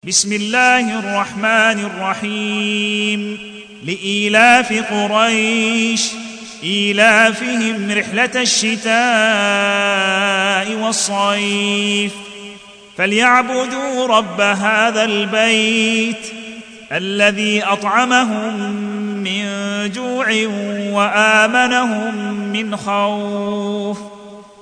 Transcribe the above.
بسم الله الرحمن الرحيم. لإيلاف قريش إيلافهم رحلة الشتاء والصيف فليعبدوا رب هذا البيت الذي أطعمهم من جوع وآمنهم من خوف.